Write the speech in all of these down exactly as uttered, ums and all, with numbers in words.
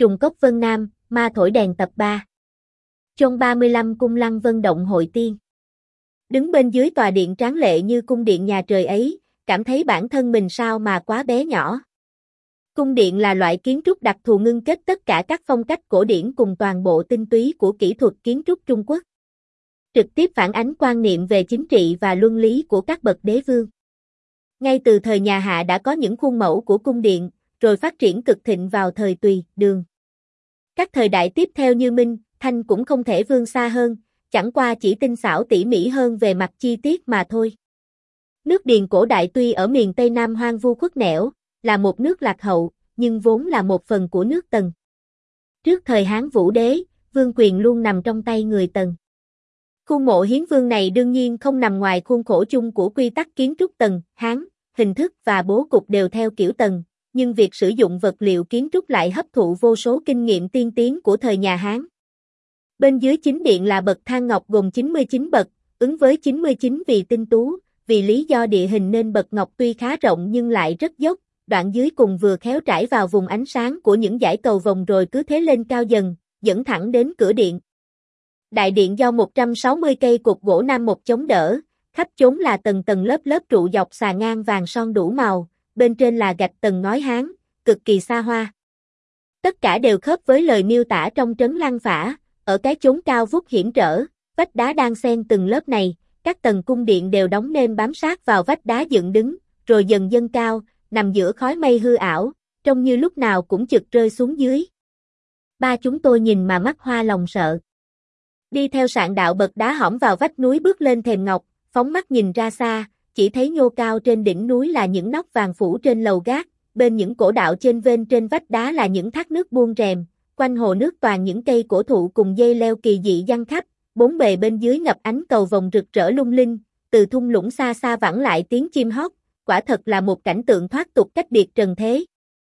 Trùng cốc Vân Nam, ma thổi đèn tập ba. Chôn ba mươi lăm cung lăng vân động hội tiên. Đứng bên dưới tòa điện tráng lệ như cung điện nhà trời ấy, cảm thấy bản thân mình sao mà quá bé nhỏ. Cung điện là loại kiến trúc đặc thù ngưng kết tất cả các phong cách cổ điển cùng toàn bộ tinh túy của kỹ thuật kiến trúc Trung Quốc. Trực tiếp phản ánh quan niệm về chính trị và luân lý của các bậc đế vương. Ngay từ thời nhà Hạ đã có những khuôn mẫu của cung điện, rồi phát triển cực thịnh vào thời Tùy, Đường. Các thời đại tiếp theo như Minh, Thanh cũng không thể vươn xa hơn, chẳng qua chỉ tinh xảo tỉ mỉ hơn về mặt chi tiết mà thôi. Nước Điền cổ đại tuy ở miền Tây Nam hoang vu khuất nẻo, là một nước lạc hậu, nhưng vốn là một phần của nước Tần. Trước thời Hán Vũ Đế, vương quyền luôn nằm trong tay người Tần. Khuôn mộ hiến vương này đương nhiên không nằm ngoài khuôn khổ chung của quy tắc kiến trúc Tần, Hán, hình thức và bố cục đều theo kiểu Tần, nhưng việc sử dụng vật liệu kiến trúc lại hấp thụ vô số kinh nghiệm tiên tiến của thời nhà Hán. Bên dưới chính điện là bậc thang ngọc gồm chín mươi chín bậc, ứng với chín mươi chín vì tinh tú, vì lý do địa hình nên bậc ngọc tuy khá rộng nhưng lại rất dốc, đoạn dưới cùng vừa khéo trải vào vùng ánh sáng của những dải cầu vồng rồi cứ thế lên cao dần, dẫn thẳng đến cửa điện. Đại điện do một trăm sáu mươi cây cột gỗ nam mộc chống đỡ, khắp chốn là tầng tầng lớp lớp trụ dọc xà ngang vàng son đủ màu, bên trên là gạch tầng ngói Hán, cực kỳ xa hoa. Tất cả đều khớp với lời miêu tả trong Trấn Lăng Phả, ở cái chốn cao vút hiểm trở, vách đá đang xen từng lớp này, các tầng cung điện đều đóng nêm bám sát vào vách đá dựng đứng, rồi dần dâng cao, nằm giữa khói mây hư ảo, trông như lúc nào cũng chực rơi xuống dưới. Ba chúng tôi nhìn mà mắt hoa lòng sợ. Đi theo sạn đạo bậc đá hõm vào vách núi bước lên thềm ngọc, phóng mắt nhìn ra xa, chỉ thấy nhô cao trên đỉnh núi là những nóc vàng phủ trên lầu gác, bên những cổ đạo trên vên trên vách đá là những thác nước buông rèm, quanh hồ nước toàn những cây cổ thụ cùng dây leo kỳ dị giăng khắp, bốn bề bên dưới ngập ánh cầu vồng rực rỡ lung linh, từ thung lũng xa xa vẳng lại tiếng chim hót, quả thật là một cảnh tượng thoát tục cách biệt trần thế.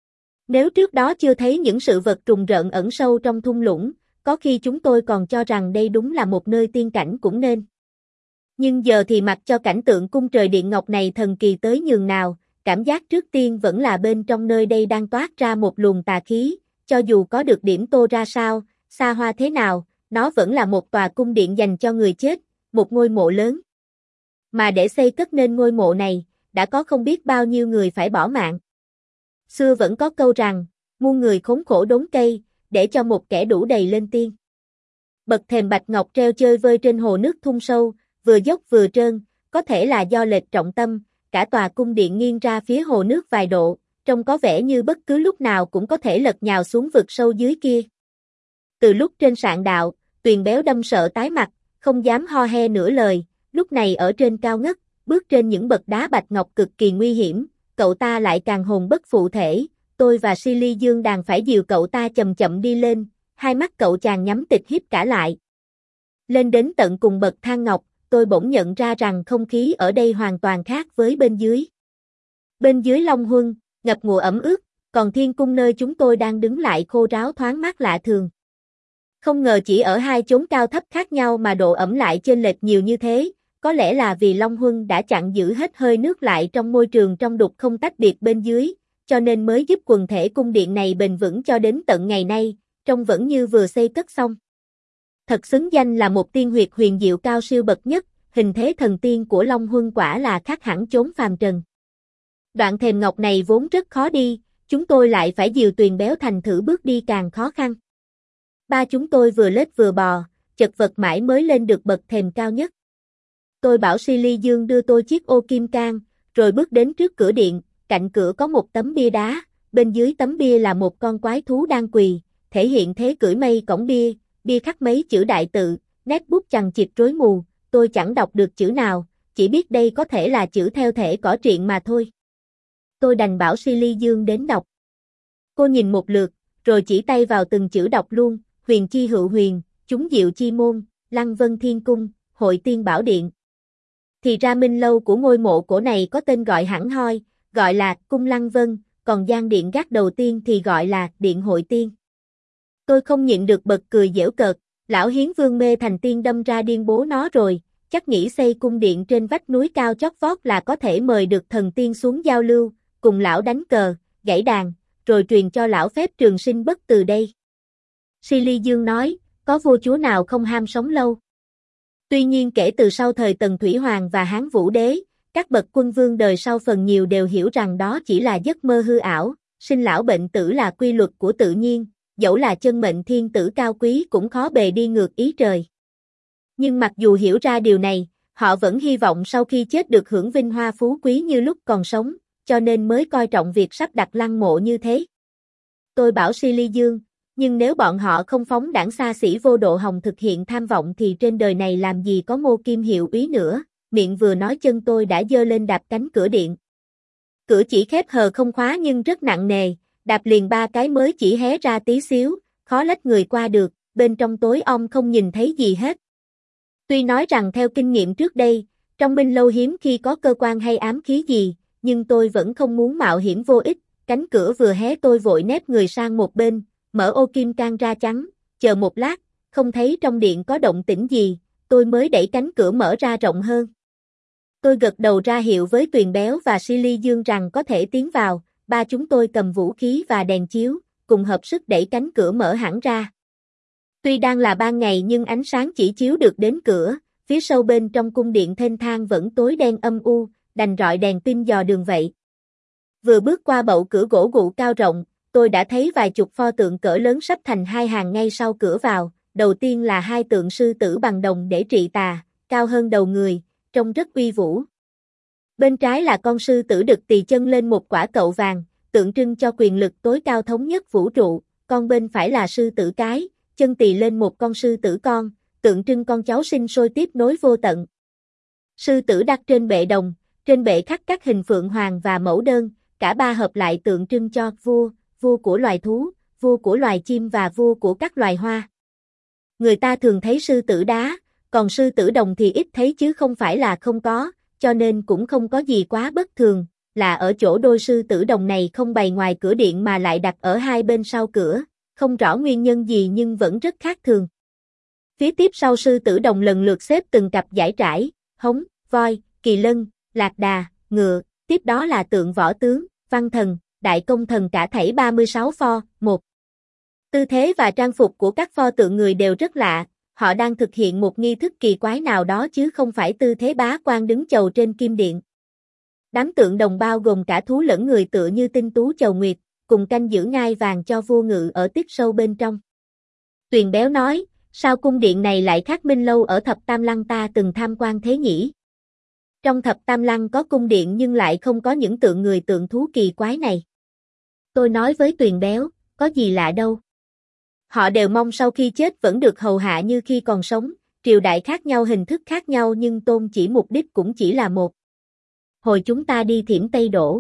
Nếu trước đó chưa thấy những sự vật trùng rợn ẩn sâu trong thung lũng, có khi chúng tôi còn cho rằng đây đúng là một nơi tiên cảnh cũng nên. Nhưng giờ thì mặc cho cảnh tượng cung trời điện ngọc này thần kỳ tới nhường nào, cảm giác trước tiên vẫn là bên trong nơi đây đang toát ra một luồng tà khí, cho dù có được điểm tô ra sao, xa hoa thế nào, nó vẫn là một tòa cung điện dành cho người chết, một ngôi mộ lớn. Mà để xây cất nên ngôi mộ này, đã có không biết bao nhiêu người phải bỏ mạng. Xưa vẫn có câu rằng, muôn người khốn khổ đốn cây, để cho một kẻ đủ đầy lên tiên. Bậc thềm bạch ngọc treo chơi vơi trên hồ nước thung sâu, vừa dốc vừa trơn, có thể là do lệch trọng tâm, cả tòa cung điện nghiêng ra phía hồ nước vài độ, trông có vẻ như bất cứ lúc nào cũng có thể lật nhào xuống vực sâu dưới kia. Từ lúc trên sạn đạo, Tuyền béo đâm sợ tái mặt, không dám ho he nửa lời, lúc này ở trên cao ngất, bước trên những bậc đá bạch ngọc cực kỳ nguy hiểm, cậu ta lại càng hồn bất phụ thể, tôi và Silly Dương đàn phải dìu cậu ta chậm chậm đi lên, hai mắt cậu chàng nhắm tịt híp cả lại. Lên đến tận cùng bậc thang ngọc, tôi bỗng nhận ra rằng không khí ở đây hoàn toàn khác với bên dưới. Bên dưới Long Huân, ngập ngụa ẩm ướt, còn thiên cung nơi chúng tôi đang đứng lại khô ráo thoáng mát lạ thường. Không ngờ chỉ ở hai chốn cao thấp khác nhau mà độ ẩm lại chênh lệch nhiều như thế, có lẽ là vì Long Huân đã chặn giữ hết hơi nước lại trong môi trường trong đục không tách biệt bên dưới, cho nên mới giúp quần thể cung điện này bền vững cho đến tận ngày nay, trông vẫn như vừa xây cất xong. Thật xứng danh là một tiên huyệt huyền diệu cao siêu bậc nhất, hình thế thần tiên của Long Huân quả là khác hẳn chốn phàm trần. Đoạn thềm ngọc này vốn rất khó đi, chúng tôi lại phải dìu Tuyền béo thành thử bước đi càng khó khăn. Ba chúng tôi vừa lết vừa bò, chật vật mãi mới lên được bậc thềm cao nhất. Tôi bảo Silly Dương đưa tôi chiếc ô kim cang, rồi bước đến trước cửa điện, cạnh cửa có một tấm bia đá, bên dưới tấm bia là một con quái thú đang quỳ, thể hiện thế cưỡi mây cổng bia, bia khắc mấy chữ đại tự, nét bút chằng chịt rối mù, tôi chẳng đọc được chữ nào, chỉ biết đây có thể là chữ theo thể cỏ truyện mà thôi. Tôi đành bảo Silly Dương đến đọc. Cô nhìn một lượt, rồi chỉ tay vào từng chữ đọc luôn, huyền chi hữu huyền, chúng diệu chi môn, lăng vân thiên cung, hội tiên bảo điện. Thì ra minh lâu của ngôi mộ cổ này có tên gọi hẳn hoi, gọi là cung lăng vân, còn gian điện gác đầu tiên thì gọi là điện hội tiên. Tôi không nhịn được bật cười giễu cợt, lão hiến vương mê thành tiên đâm ra điên bố nó rồi, chắc nghĩ xây cung điện trên vách núi cao chót vót là có thể mời được thần tiên xuống giao lưu, cùng lão đánh cờ, gãy đàn, rồi truyền cho lão phép trường sinh bất từ đây. Silly Dương nói, có vua chúa nào không ham sống lâu. Tuy nhiên kể từ sau thời Tần Thủy Hoàng và Hán Vũ Đế, các bậc quân vương đời sau phần nhiều đều hiểu rằng đó chỉ là giấc mơ hư ảo, sinh lão bệnh tử là quy luật của tự nhiên, dẫu là chân mệnh thiên tử cao quý cũng khó bề đi ngược ý trời. Nhưng mặc dù hiểu ra điều này, họ vẫn hy vọng sau khi chết được hưởng vinh hoa phú quý như lúc còn sống, cho nên mới coi trọng việc sắp đặt lăng mộ như thế. Tôi bảo Silly Dương, nhưng nếu bọn họ không phóng đảng xa xỉ vô độ hồng thực hiện tham vọng thì trên đời này làm gì có Ngô Kim hiệu úy nữa, miệng vừa nói chân tôi đã giơ lên đạp cánh cửa điện. Cửa chỉ khép hờ không khóa nhưng rất nặng nề, đạp liền ba cái mới chỉ hé ra tí xíu, khó lách người qua được, bên trong tối om không nhìn thấy gì hết. Tuy nói rằng theo kinh nghiệm trước đây, trong binh lâu hiếm khi có cơ quan hay ám khí gì, nhưng tôi vẫn không muốn mạo hiểm vô ích, cánh cửa vừa hé tôi vội nép người sang một bên, mở ô kim can ra chắn, chờ một lát, không thấy trong điện có động tĩnh gì, tôi mới đẩy cánh cửa mở ra rộng hơn. Tôi gật đầu ra hiệu với Tuyền Béo và Silly Dương rằng có thể tiến vào, ba chúng tôi cầm vũ khí và đèn chiếu, cùng hợp sức đẩy cánh cửa mở hẳn ra. Tuy đang là ban ngày nhưng ánh sáng chỉ chiếu được đến cửa, phía sâu bên trong cung điện thênh thang vẫn tối đen âm u, đành rọi đèn pin dò đường vậy. Vừa bước qua bậu cửa gỗ gụ cao rộng, tôi đã thấy vài chục pho tượng cỡ lớn sắp thành hai hàng ngay sau cửa vào, đầu tiên là hai tượng sư tử bằng đồng để trị tà, cao hơn đầu người, trông rất uy vũ. Bên trái là con sư tử đực tỳ chân lên một quả cậu vàng, tượng trưng cho quyền lực tối cao thống nhất vũ trụ, con bên phải là sư tử cái, chân tỳ lên một con sư tử con, tượng trưng con cháu sinh sôi tiếp nối vô tận. Sư tử đặt trên bệ đồng, trên bệ khắc các hình phượng hoàng và mẫu đơn, cả ba hợp lại tượng trưng cho vua, vua của loài thú, vua của loài chim và vua của các loài hoa. Người ta thường thấy sư tử đá, còn sư tử đồng thì ít thấy chứ không phải là không có, cho nên cũng không có gì quá bất thường, là ở chỗ đôi sư tử đồng này không bày ngoài cửa điện mà lại đặt ở hai bên sau cửa, không rõ nguyên nhân gì nhưng vẫn rất khác thường. Phía tiếp sau sư tử đồng lần lượt xếp từng cặp dải trải, hống, voi, kỳ lân, lạc đà, ngựa, tiếp đó là tượng võ tướng, văn thần, đại công thần cả thảy ba mươi sáu pho, một. Tư thế và trang phục của các pho tượng người đều rất lạ, họ đang thực hiện một nghi thức kỳ quái nào đó chứ không phải tư thế bá quan đứng chầu trên kim điện. Đám tượng đồng bao gồm cả thú lẫn người tựa như tinh tú chầu nguyệt, cùng canh giữ ngai vàng cho vua ngự ở tiếp sâu bên trong. Tuyền Béo nói, sao cung điện này lại khác Minh Lâu ở Thập Tam Lăng ta từng tham quan thế nhỉ? Trong Thập Tam Lăng có cung điện nhưng lại không có những tượng người tượng thú kỳ quái này. Tôi nói với Tuyền Béo, có gì lạ đâu. Họ đều mong sau khi chết vẫn được hầu hạ như khi còn sống, triều đại khác nhau hình thức khác nhau nhưng tôn chỉ mục đích cũng chỉ là một. Hồi chúng ta đi Thiểm Tây Đổ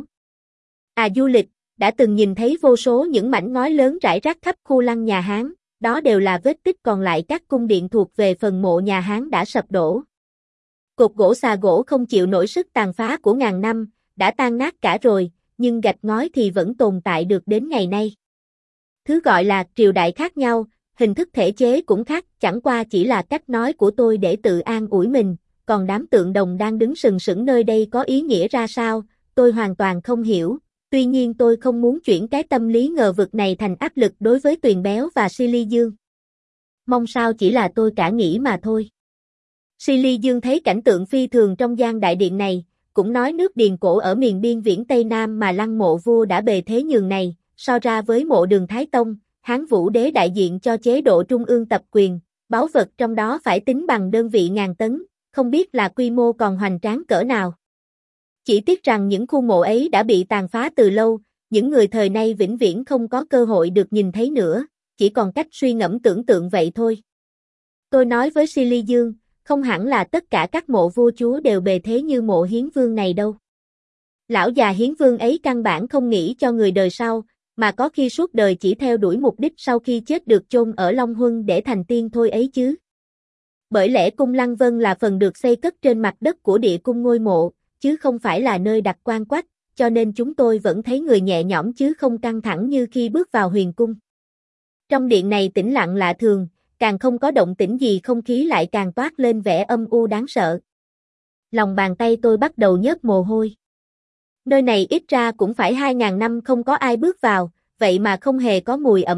à du lịch, đã từng nhìn thấy vô số những mảnh ngói lớn rải rác khắp khu lăng nhà Hán, đó đều là vết tích còn lại các cung điện thuộc về phần mộ nhà Hán đã sập đổ. Cột gỗ xà gỗ không chịu nổi sức tàn phá của ngàn năm, đã tan nát cả rồi, nhưng gạch ngói thì vẫn tồn tại được đến ngày nay. Thứ gọi là triều đại khác nhau, hình thức thể chế cũng khác, chẳng qua chỉ là cách nói của tôi để tự an ủi mình, còn đám tượng đồng đang đứng sừng sững nơi đây có ý nghĩa ra sao, tôi hoàn toàn không hiểu, tuy nhiên tôi không muốn chuyển cái tâm lý ngờ vực này thành áp lực đối với Tuyền Béo và Silly Dương. Mong sao chỉ là tôi cả nghĩ mà thôi. Silly Dương thấy cảnh tượng phi thường trong gian đại điện này, cũng nói nước Điền cổ ở miền biên viễn Tây Nam mà lăng mộ vua đã bề thế nhường này, so ra với mộ Đường Thái Tông, Hán Vũ Đế đại diện cho chế độ trung ương tập quyền, báu vật trong đó phải tính bằng đơn vị ngàn tấn, không biết là quy mô còn hoành tráng cỡ nào. Chỉ tiếc rằng những khu mộ ấy đã bị tàn phá từ lâu, những người thời nay vĩnh viễn không có cơ hội được nhìn thấy nữa, chỉ còn cách suy ngẫm tưởng tượng vậy thôi. Tôi nói với Silly Dương, không hẳn là tất cả các mộ vua chúa đều bề thế như mộ Hiến Vương này đâu. Lão già Hiến Vương ấy căn bản không nghĩ cho người đời sau, mà có khi suốt đời chỉ theo đuổi mục đích sau khi chết được chôn ở Long Huân để thành tiên thôi ấy chứ. Bởi lẽ cung Lăng Vân là phần được xây cất trên mặt đất của địa cung ngôi mộ, chứ không phải là nơi đặt quan quách, cho nên chúng tôi vẫn thấy người nhẹ nhõm chứ không căng thẳng như khi bước vào huyền cung. Trong điện này tĩnh lặng lạ thường, càng không có động tĩnh gì không khí lại càng toát lên vẻ âm u đáng sợ. Lòng bàn tay tôi bắt đầu nhớp mồ hôi. Nơi này ít ra cũng phải hai ngàn năm không có ai bước vào, vậy mà không hề có mùi ẩm mốc,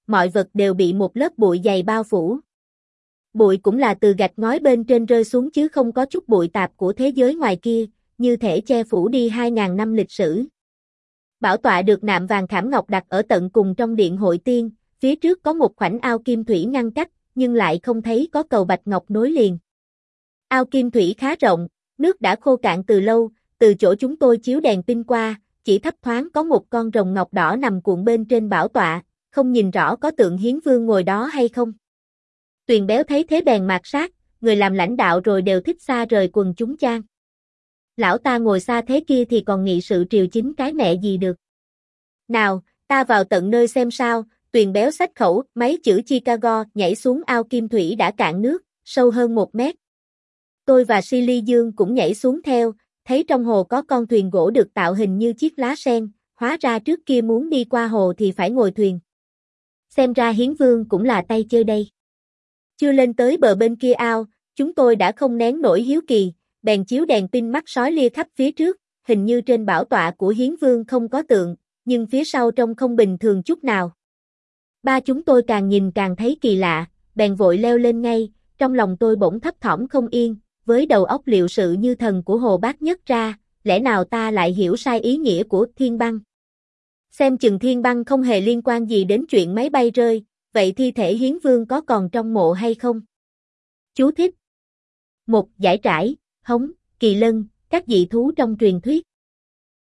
mọi vật đều bị một lớp bụi dày bao phủ. Bụi cũng là từ gạch ngói bên trên rơi xuống chứ không có chút bụi tạp của thế giới ngoài kia, như thể che phủ đi hai ngàn năm lịch sử. Bảo tọa được nạm vàng khảm ngọc đặt ở tận cùng trong điện hội tiên, phía trước có một khoảnh ao kim thủy ngăn cách, nhưng lại không thấy có cầu bạch ngọc nối liền. Ao kim thủy khá rộng, nước đã khô cạn từ lâu, từ chỗ chúng tôi chiếu đèn pin qua, chỉ thấp thoáng có một con rồng ngọc đỏ nằm cuộn bên trên bảo tọa, không nhìn rõ có tượng Hiến Vương ngồi đó hay không. Tuyền Béo thấy thế bèn mạt sát, người làm lãnh đạo rồi đều thích xa rời quần chúng chang. Lão ta ngồi xa thế kia thì còn nghị sự triều chính cái mẹ gì được. Nào, ta vào tận nơi xem sao. Tuyền Béo xách khẩu, máy chữ Chicago, nhảy xuống ao kim thủy đã cạn nước, sâu hơn một mét. Tôi và Silly Dương cũng nhảy xuống theo, thấy trong hồ có con thuyền gỗ được tạo hình như chiếc lá sen, hóa ra trước kia muốn đi qua hồ thì phải ngồi thuyền. Xem ra Hiến Vương cũng là tay chơi đây. Chưa lên tới bờ bên kia ao, chúng tôi đã không nén nổi hiếu kỳ, bèn chiếu đèn pin mắt sói lia khắp phía trước, hình như trên bảo tọa của Hiến Vương không có tượng, nhưng phía sau trông không bình thường chút nào. Ba chúng tôi càng nhìn càng thấy kỳ lạ, bèn vội leo lên ngay, trong lòng tôi bỗng thấp thỏm không yên, với đầu óc liệu sự như thần của Hồ Bác Nhất ra, lẽ nào ta lại hiểu sai ý nghĩa của thiên băng. Xem chừng thiên băng không hề liên quan gì đến chuyện máy bay rơi, vậy thi thể Hiến Vương có còn trong mộ hay không? Chú thích. Một giải trải, hống, kỳ lân, các dị thú trong truyền thuyết.